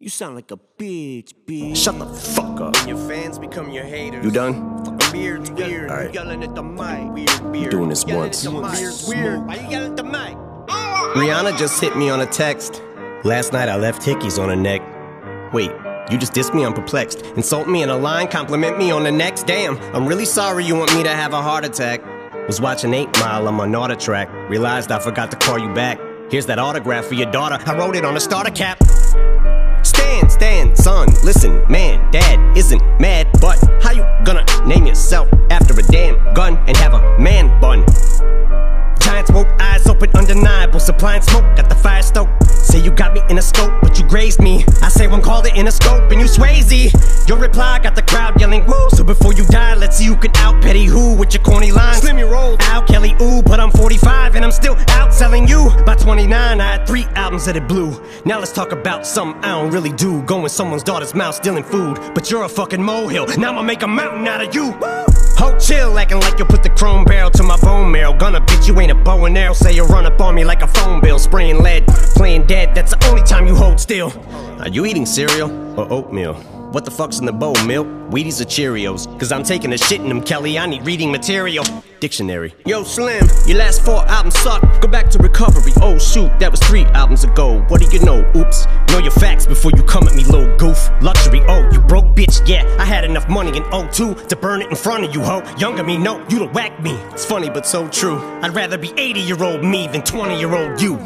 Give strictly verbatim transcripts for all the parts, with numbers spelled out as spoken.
You sound like a bitch, bitch. Shut the fuck up. Your fans become your haters. You done? Fucking beard's weird. All right. You yelling at the mic. Weird, weird. doing this Yelling once. At the mic. Beard's weird. Why you yelling at the mic? Rihanna just hit me on a text. Last night I left hickeys on her neck. Wait, you just dissed me? I'm perplexed. Insult me in a line, compliment me on the next. Damn, I'm really sorry you want me to have a heart attack. Was watching eight mile, I'm on auto track. Realized I forgot to call you back. Here's that autograph for your daughter. I wrote it on a starter cap. Stand, stand, son, listen, man, dad isn't mad, but how you gonna name yourself after a damn gun and have a man bun? Giant smoke, eyes open, undeniable, supplying smoke, got the fire stoked. Say you got me in a scope, but you grazed me. I say one called it in a scope, and you Swayze. Your reply got the crowd yelling, woo. So before you die, let's see who can out Petty who with your corny lines. Slim your roll, Al Kelly, ooh, but I'm forty-five and I'm still out selling you. By twenty-nine, I had three albums that it blew. Now let's talk about something I don't really do. Going someone's daughter's mouth, stealing food, but you're a fucking molehill. Now I'ma make a mountain out of you. Woo. Ho, chill, acting like you'll put the chrome barrel to my bone marrow. Gonna bitch, you ain't a bow and arrow. Say you run up on me like a phone bill. Spraying lead, playing dead, that's the only time you hold still. Are you eating cereal or oatmeal? What the fuck's in the bowl, milk? Wheaties or Cheerios? Cause I'm taking a shit in them, Kelly, I need reading material. Dictionary. Yo, Slim, your last four albums suck. Go back to recovery. Oh shoot, that was three albums ago. What do you know? Oops. Know your facts before you come at me, little goof. Luxury, oh, you broke, bitch, yeah. I had enough money in oh two to burn it in front of you, ho. Younger me, no, you'd have whacked me. It's funny, but so true. I'd rather be eighty-year-old me than twenty-year-old you.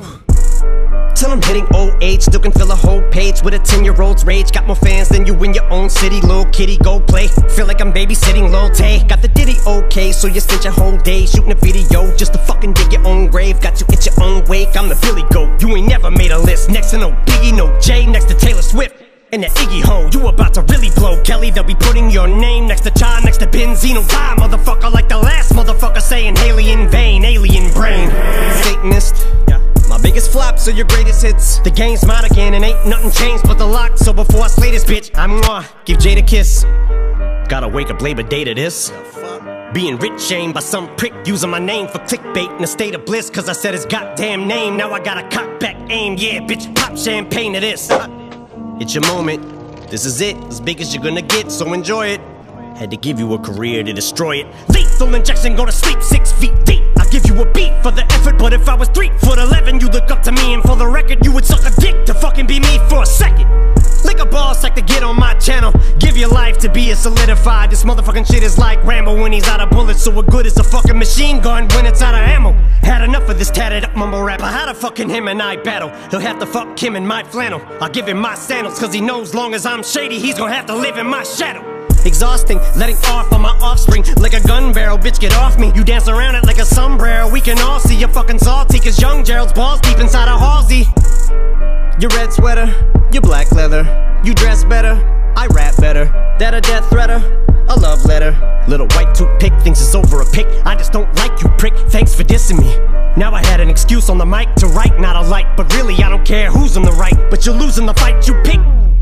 Till I'm hitting old age, still can fill a whole page with a ten-year-old's rage. Got more fans than you in your own city, little kitty, go play. Feel like I'm babysitting Lil Tay. Got the ditty okay, so you spent your whole day shooting a video just to fucking dig your own grave. Got you at your own wake, I'm the Billy Goat. You ain't never made a list, next to no Biggie, no Jay, next to Taylor Swift. And that Iggy ho, you about to really blow, Kelly. They'll be putting your name next to John, next to Benzino. Die, motherfucker, like the last motherfucker saying Haley in vain, alien brain. Satanist, my biggest flops are your greatest hits. The game's mine again and ain't nothing changed but the lock. So before I slay this bitch, I'm gonna give Jade a kiss. Gotta wake up Labor Day to this. Being rich shamed by some prick using my name for clickbait in a state of bliss. Cause I said his goddamn name, now I gotta cock back aim. Yeah, bitch, pop champagne to this. It's your moment, this is it, as big as you're gonna get, so enjoy it. Had to give you a career to destroy it. Lethal injection, go to sleep six feet deep. I give you a beat for the effort, but if I was three foot eleven, you look up to me, and for the record, you would suck a dick to fucking be me for a second. Lick a ball sack to get on my channel. Give your life to be a solidified. This motherfucking shit is like Rambo when he's out of bullets. So what good is a fucking machine gun when it's out of ammo? Had enough of this tatted up mumble rapper. How the fucking him and I battle? He'll have to fuck him in my flannel. I'll give him my sandals, cause he knows long as I'm shady, he's gonna have to live in my shadow. Exhausting, letting off on my offspring like a gun barrel, bitch, get off me. You dance around it like a sombrero. We can all see you're fucking salty, cause young Gerald's balls deep inside a Halsey. Your red sweater, your black leather. You dress better, I rap better. That a death threater, a love letter. Little white toothpick thinks it's over a pick. I just don't like you, prick, thanks for dissing me. Now I had an excuse on the mic to write, not a light. But really I don't care who's on the right, but you're losing the fight you pick.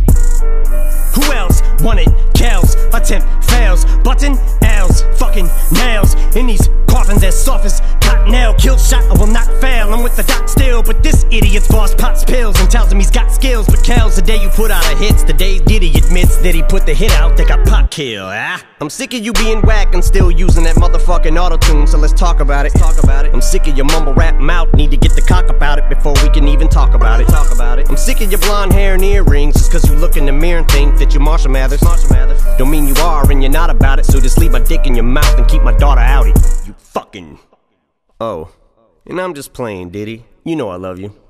Who else won it? Kells, attempt fails. Button L's, fucking nails. In these coffins as soft as cottonelle. Kill shot, I will not fail. I'm with the doc still, but this idiot's boss pots pills and tells him he's got skills. But Kells, the day you put out a hits, the day Diddy admits that he put the hit out, they got pop kill. Ah, I'm sick of you being whack and still using that motherfucking auto-tune. So let's talk about it. Talk about it. I'm sick of your mumble rap mouth. Need to get the cock about it before we can even talk about it. Talk about it. I'm sick of your blonde hair and earrings just cause you look in the mirror and think that you're Marshall Mathers. Marshall Mathers. Don't mean you are and you're not about it. So just leave my dick in your mouth and keep my daughter outie. You fucking. Oh, and I'm just playing, Diddy. You know I love you.